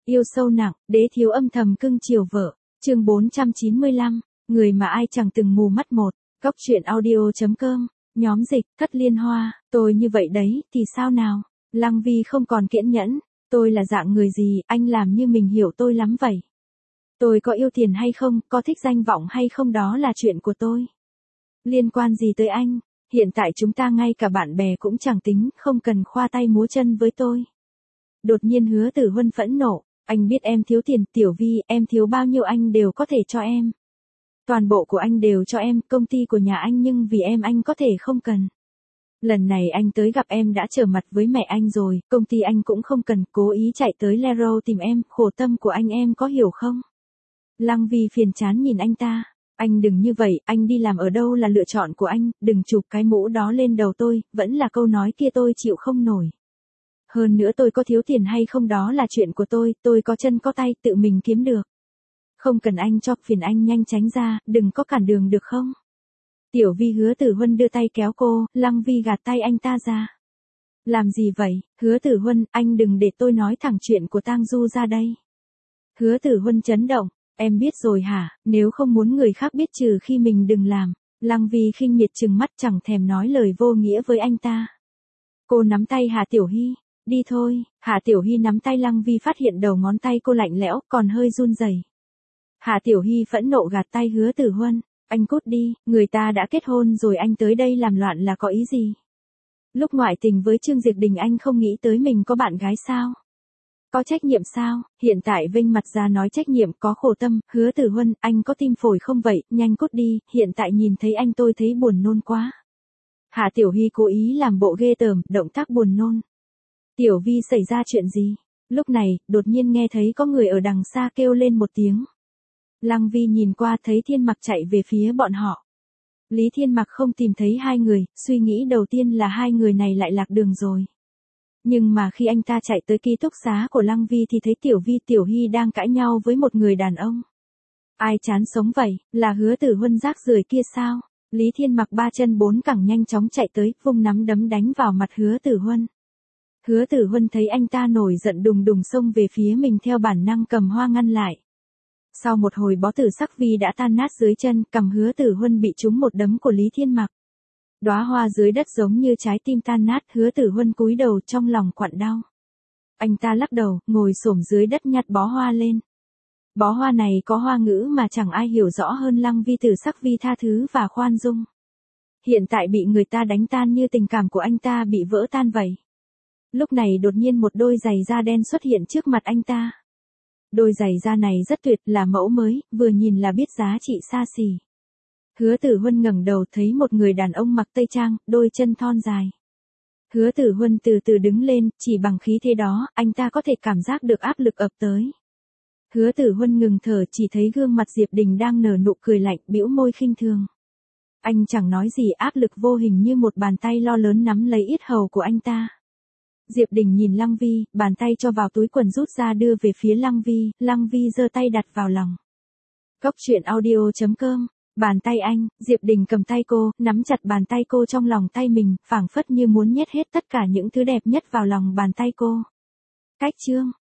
Yêu sâu nặng, đế thiếu âm thầm cưng chiều vợ. Chương 495, người mà ai chẳng từng mù mắt một. Góc truyện audio.com. Nhóm dịch, Thất Liên Hoa, tôi như vậy đấy, thì sao nào? Lăng Vi không còn kiên nhẫn. Tôi là dạng người gì, anh làm như mình hiểu tôi lắm vậy. Tôi có yêu tiền hay không, có thích danh vọng hay không đó là chuyện của tôi. Liên quan gì tới anh? Hiện tại chúng ta ngay cả bạn bè cũng chẳng tính, không cần khoa tay múa chân với tôi. Đột nhiên Hứa Tử Huân phẫn nộ. Anh biết em thiếu tiền, Tiểu Vi, em thiếu bao nhiêu anh đều có thể cho em. Toàn bộ của anh đều cho em, công ty của nhà anh, nhưng vì em anh có thể không cần. Lần này anh tới gặp em đã trở mặt với mẹ anh rồi, công ty anh cũng không cần, cố ý chạy tới Lero tìm em, khổ tâm của anh em có hiểu không? Lăng Vi phiền chán nhìn anh ta. Anh đừng như vậy, anh đi làm ở đâu là lựa chọn của anh, đừng chụp cái mũ đó lên đầu tôi, vẫn là câu nói kia tôi chịu không nổi. Hơn nữa tôi có thiếu tiền hay không đó là chuyện của tôi có chân có tay tự mình kiếm được. Không cần anh cho, phiền anh nhanh tránh ra, đừng có cản đường được không? Tiểu Vi. Hứa Tử Huân đưa tay kéo cô, Lăng Vi gạt tay anh ta ra. Làm gì vậy, Hứa Tử Huân, anh đừng để tôi nói thẳng chuyện của Tang Du ra đây. Hứa Tử Huân chấn động, em biết rồi hả, nếu không muốn người khác biết trừ khi mình đừng làm. Lăng Vi khinh miệt trừng mắt chẳng thèm nói lời vô nghĩa với anh ta. Cô nắm tay Hà Tiểu Hy. Đi thôi. Hà Tiểu Hy nắm tay Lăng Vi, phát hiện đầu ngón tay cô lạnh lẽo, còn hơi run rẩy. Hà Tiểu Hy phẫn nộ gạt tay Hứa Tử Huân. Anh cút đi, người ta đã kết hôn rồi, anh tới đây làm loạn là có ý gì? Lúc ngoại tình với Trương Diệp Đình anh không nghĩ tới mình có bạn gái sao? Có trách nhiệm sao? Hiện tại vênh mặt ra nói trách nhiệm, có khổ tâm. Hứa Tử Huân, anh có tim phổi không vậy? Nhanh cút đi, hiện tại nhìn thấy anh tôi thấy buồn nôn quá. Hà Tiểu Hy cố ý làm bộ ghê tởm, động tác buồn nôn. Tiểu Vi, xảy ra chuyện gì? Lúc này, đột nhiên nghe thấy có người ở đằng xa kêu lên một tiếng. Lăng Vi nhìn qua thấy Thiên Mặc chạy về phía bọn họ. Lý Thiên Mặc không tìm thấy hai người, suy nghĩ đầu tiên là hai người này lại lạc đường rồi. Nhưng mà khi anh ta chạy tới ký túc xá của Lăng Vi thì thấy Tiểu Vi, Tiểu Hy đang cãi nhau với một người đàn ông. Ai chán sống vậy, là Hứa Tử Huân rác rưởi kia sao? Lý Thiên Mặc ba chân bốn cẳng nhanh chóng chạy tới, vung nắm đấm đánh vào mặt Hứa Tử Huân. Hứa Tử Huân thấy anh ta nổi giận đùng đùng xông về phía mình, theo bản năng cầm hoa ngăn lại. Sau một hồi bó tử sắc Vi đã tan nát dưới chân, cầm Hứa Tử Huân bị trúng một đấm của Lý Thiên Mặc. Đóa hoa dưới đất giống như trái tim tan nát, Hứa Tử Huân cúi đầu trong lòng quặn đau. Anh ta lắc đầu, ngồi xổm dưới đất nhặt bó hoa lên. Bó hoa này có hoa ngữ mà chẳng ai hiểu rõ hơn Lăng Vi, tử sắc Vi tha thứ và khoan dung. Hiện tại bị người ta đánh tan như tình cảm của anh ta bị vỡ tan vậy. Lúc này đột nhiên một đôi giày da đen xuất hiện trước mặt anh ta. Đôi giày da này rất tuyệt, là mẫu mới, vừa nhìn là biết giá trị xa xỉ. Hứa Tử Huân ngẩng đầu thấy một người đàn ông mặc tây trang, đôi chân thon dài. Hứa Tử Huân từ từ đứng lên, chỉ bằng khí thế đó, anh ta có thể cảm giác được áp lực ập tới. Hứa Tử Huân ngừng thở, chỉ thấy gương mặt Diệp Đình đang nở nụ cười lạnh, bĩu môi khinh thường. Anh chẳng nói gì, áp lực vô hình như một bàn tay lo lớn nắm lấy yết hầu của anh ta. Diệp Đình nhìn Lăng Vi, bàn tay cho vào túi quần rút ra đưa về phía Lăng Vi giơ tay đặt vào lòng. Góc truyện audio.com. Bàn tay anh, Diệp Đình cầm tay cô, nắm chặt bàn tay cô trong lòng tay mình, phảng phất như muốn nhét hết tất cả những thứ đẹp nhất vào lòng bàn tay cô. Cách chương.